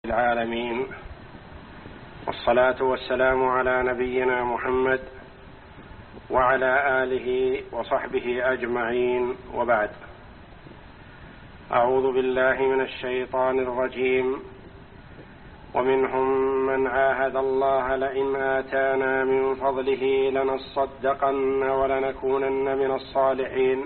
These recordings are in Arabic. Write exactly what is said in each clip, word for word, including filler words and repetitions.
العالمين، والصلاة والسلام على نبينا محمد وعلى آله وصحبه أجمعين، وبعد. أعوذ بالله من الشيطان الرجيم. ومنهم من عاهد الله لئن آتانا من فضله لنصدقن ولنكونن من الصالحين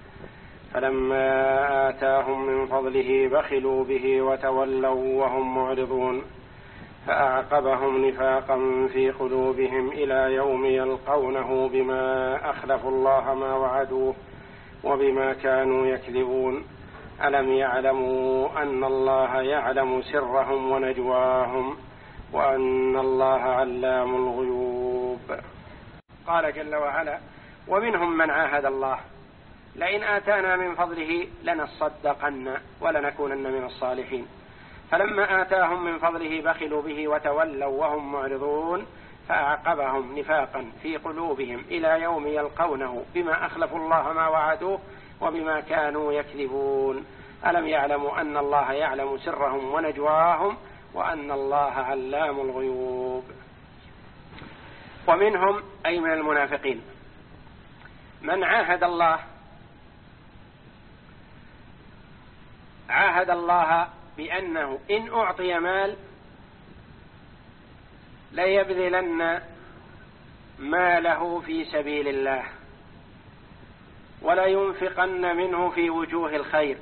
فلما آتاهم من فضله بخلوا به وتولوا وهم معرضون فأعقبهم نفاقا في قلوبهم إلى يوم يلقونه بما أخلفوا الله ما وعدوه وبما كانوا يكذبون ألم يعلموا أن الله يعلم سرهم ونجواهم وأن الله علام الغيوب. قال جل وعلا: ومنهم من عاهد الله لئن آتانا من فضله لنصدقن ولنكونن من الصالحين فلما آتاهم من فضله بخلوا به وتولوا وهم معرضون فأعقبهم نفاقا في قلوبهم إلى يوم يلقونه بما أخلفوا الله ما وعدوه وبما كانوا يكذبون ألم يعلموا أن الله يعلم سرهم ونجواهم وأن الله علام الغيوب. ومنهم أي من المنافقين من عاهد الله عاهد الله بأنه إن أعطي مال ليبذلن ماله في سبيل الله ولا ينفقن منه في وجوه الخير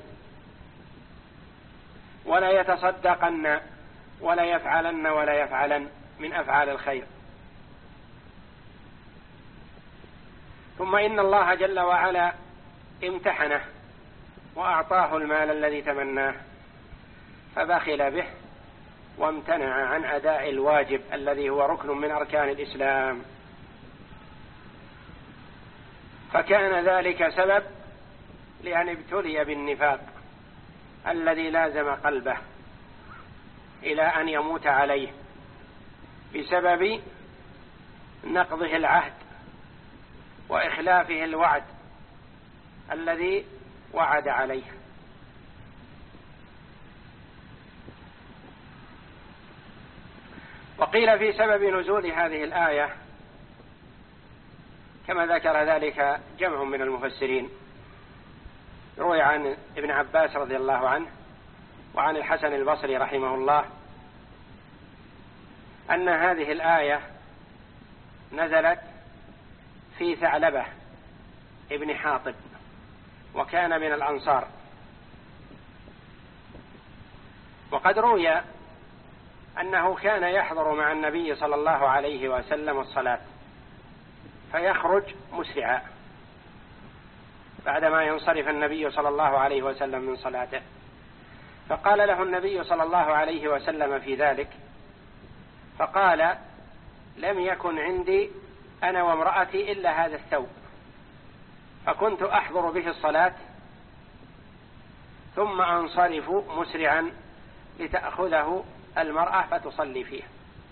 ولا يتصدقن ولا يفعلن ولا يفعلن من أفعال الخير. ثم إن الله جل وعلا امتحنه وأعطاه المال الذي تمناه فبخل به وامتنع عن أداء الواجب الذي هو ركن من أركان الإسلام، فكان ذلك سبب لأن ابتلي بالنفاق الذي لازم قلبه إلى أن يموت عليه بسبب نقضه العهد وإخلافه الوعد الذي وعد عليه. وقيل في سبب نزول هذه الآية كما ذكر ذلك جمع من المفسرين، روي عن ابن عباس رضي الله عنه وعن الحسن البصري رحمه الله أن هذه الآية نزلت في ثعلبة ابن حاطب وكان من الأنصار. وقد روي أنه كان يحضر مع النبي صلى الله عليه وسلم الصلاة فيخرج مسرعا بعدما ينصرف النبي صلى الله عليه وسلم من صلاته، فقال له النبي صلى الله عليه وسلم في ذلك، فقال: لم يكن عندي أنا وامرأتي إلا هذا الثوب، فكنت أحضر به الصلاة ثم أنصرف مسرعا لتأخذه المرأة فتصلي فيه.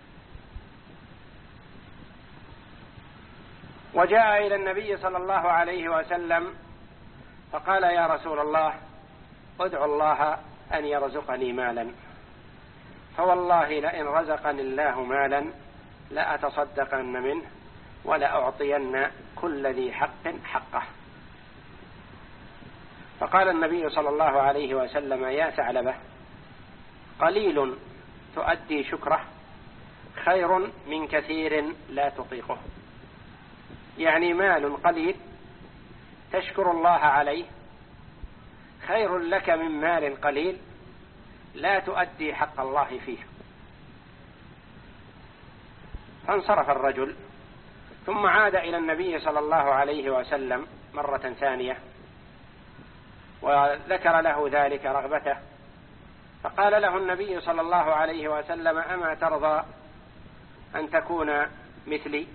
وجاء إلى النبي صلى الله عليه وسلم فقال: يا رسول الله، ادعو الله أن يرزقني مالا، فوالله لئن رزقني الله مالا لأتصدقن منه ولأعطين كل ذي حق حقه. فقال النبي صلى الله عليه وسلم: يا ثعلبة، قليل تؤدي شكره خير من كثير لا تطيقه، يعني مال قليل تشكر الله عليه خير لك من مال قليل لا تؤدي حق الله فيه. فانصرف الرجل ثم عاد إلى النبي صلى الله عليه وسلم مرة ثانية وذكر له ذلك رغبته، فقال له النبي صلى الله عليه وسلم: أما ترضى أن تكون مثلي؟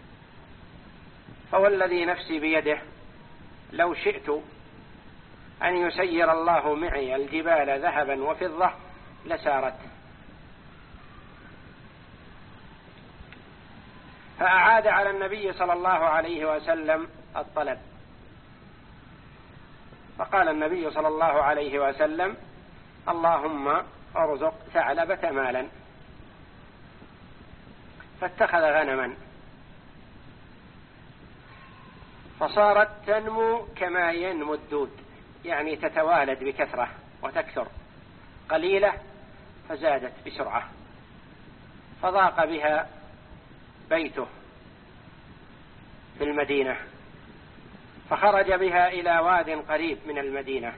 فوالذي نفسي بيده لو شئت أن يسير الله معي الجبال ذهبا وفضة لسارت. فأعاد على النبي صلى الله عليه وسلم الطلب، فقال النبي صلى الله عليه وسلم: اللهم ارزق ثعلبة مالا، فاتخذ غنما فصارت تنمو كما ينمو الدود، يعني تتوالد بكثرة وتكثر، قليلة فزادت بسرعة، فضاق بها بيته في المدينة، فخرج بها إلى واد قريب من المدينة،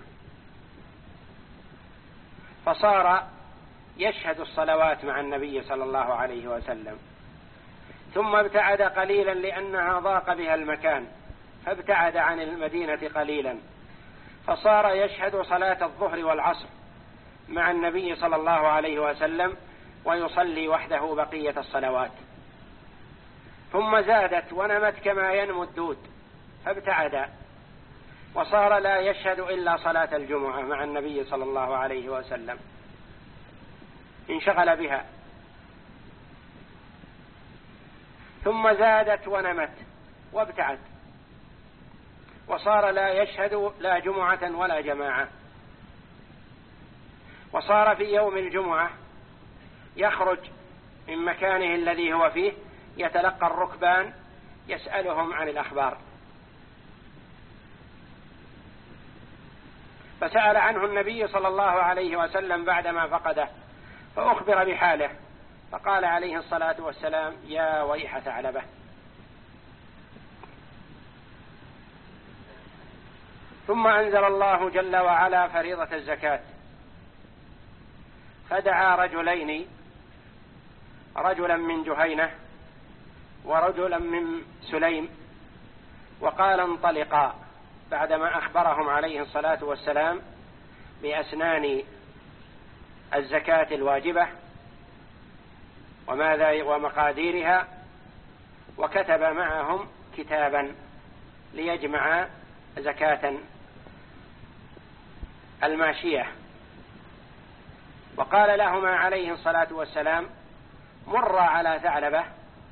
فصار يشهد الصلوات مع النبي صلى الله عليه وسلم، ثم ابتعد قليلا لأنها ضاق بها المكان، فابتعد عن المدينة قليلا، فصار يشهد صلاة الظهر والعصر مع النبي صلى الله عليه وسلم ويصلي وحده بقية الصلوات، ثم زادت ونمت كما ينمو الدود، فابتعد وصار لا يشهد إلا صلاة الجمعة مع النبي صلى الله عليه وسلم، انشغل بها، ثم زادت ونمت وابتعد وصار لا يشهد لا جمعة ولا جماعة، وصار في يوم الجمعة يخرج من مكانه الذي هو فيه يتلقى الركبان يسألهم عن الأخبار، فسأل عنه النبي صلى الله عليه وسلم بعدما فقده، فأخبر بحاله، فقال عليه الصلاة والسلام: يا ويح ثعلبة. ثم أنزل الله جل وعلا فريضة الزكاة، فدعا رجلين، رجلا من جهينة ورجلا من سليم، وقال: انطلقا، بعدما أخبرهم عليه الصلاة والسلام بأسنان الزكاة الواجبة وماذا ومقاديرها، وكتب معهم كتابا ليجمع زكاة الماشية، وقال لهما عليه الصلاة والسلام: مر على ثعلبة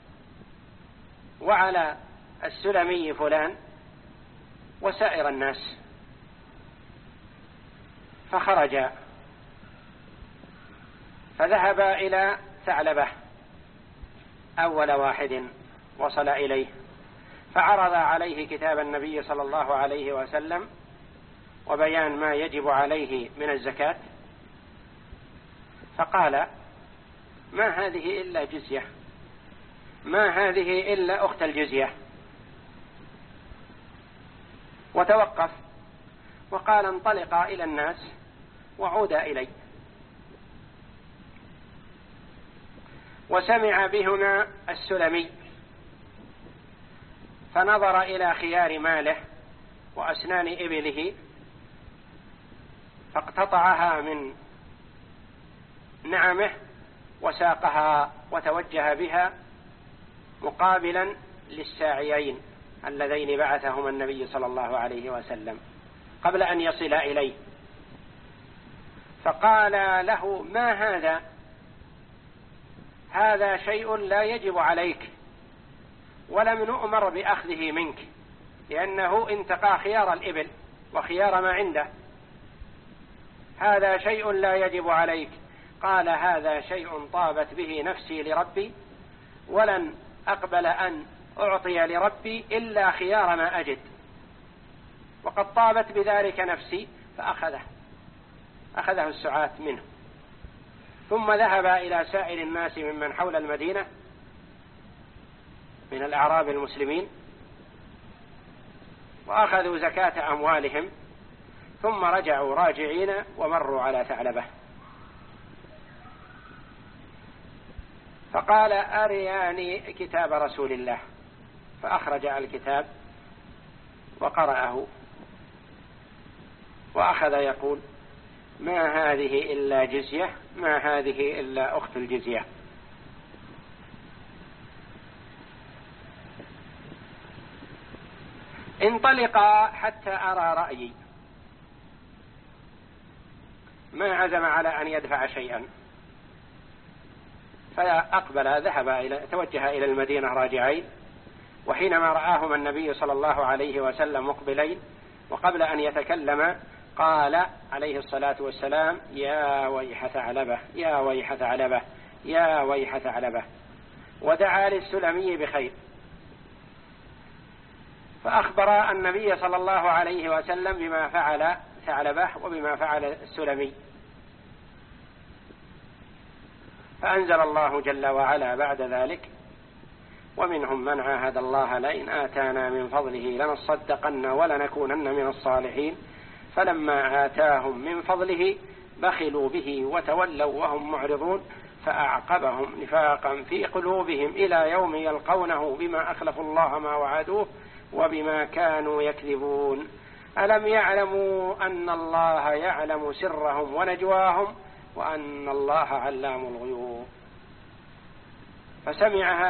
وعلى السلمي فلان وسائر الناس، فخرجا فذهبا إلى ثعلبة أول واحد وصل إليه، فعرض عليه كتاب النبي صلى الله عليه وسلم وبيان ما يجب عليه من الزكاة، فقال: ما هذه إلا جزية، ما هذه إلا أخت الجزية، وتوقف وقال: انطلقا إلى الناس وعودا إلي. وسمع بهما السلمي، فنظر إلى خيار ماله وأسنان إبله، فاقتطعها من نعمه وساقها وتوجه بها مقابلا للساعيين اللذين بعثهما النبي صلى الله عليه وسلم قبل أن يصل إليه، فقال له: ما هذا؟ هذا شيء لا يجب عليك، ولم نؤمر بأخذه منك، لأنه انتقى خيار الإبل وخيار ما عنده، هذا شيء لا يجب عليك. قال: هذا شيء طابت به نفسي لربي، ولن أقبل أن أعطي لربي إلا خيار ما أجد، وقد طابت بذلك نفسي، فأخذه أخذه السعاة منه. ثم ذهب إلى سائر الناس ممن حول المدينة من الأعراب المسلمين، وأخذوا زكاة أموالهم، ثم رجعوا راجعين ومروا على ثعلبة، فقال: أرياني كتاب رسول الله، فأخرج الكتاب وقرأه، وأخذ يقول: ما هذه إلا جزية، ما هذه إلا أخت الجزية. انطلقا حتى أرى رأيي، ما عزم على أن يدفع شيئا، فأقبل ذهب إلى توجه إلى المدينة راجعين، وحينما رآهما النبي صلى الله عليه وسلم مقبلين وقبل أن يتكلم قال عليه الصلاة والسلام: يا ويح ثعلبة، يا ويح ثعلبة، يا ويح ثعلبة، ودعا للسلمي بخير. فأخبر النبي صلى الله عليه وسلم بما فعل ثعلبة وبما فعل السلمي، فأنزل الله جل وعلا بعد ذلك: ومنهم من عاهد الله لئن آتانا من فضله لنصدقن ولنكونن من الصالحين فلما آتاهم من فضله بخلوا به وتولوا وهم معرضون فأعقبهم نفاقا في قلوبهم إلى يوم يلقونه بما أخلفوا الله ما وعدوه وبما كانوا يكذبون. ألم يعلموا أن الله يعلم سرهم ونجواهم وأن الله علام الغيوب. فسمعها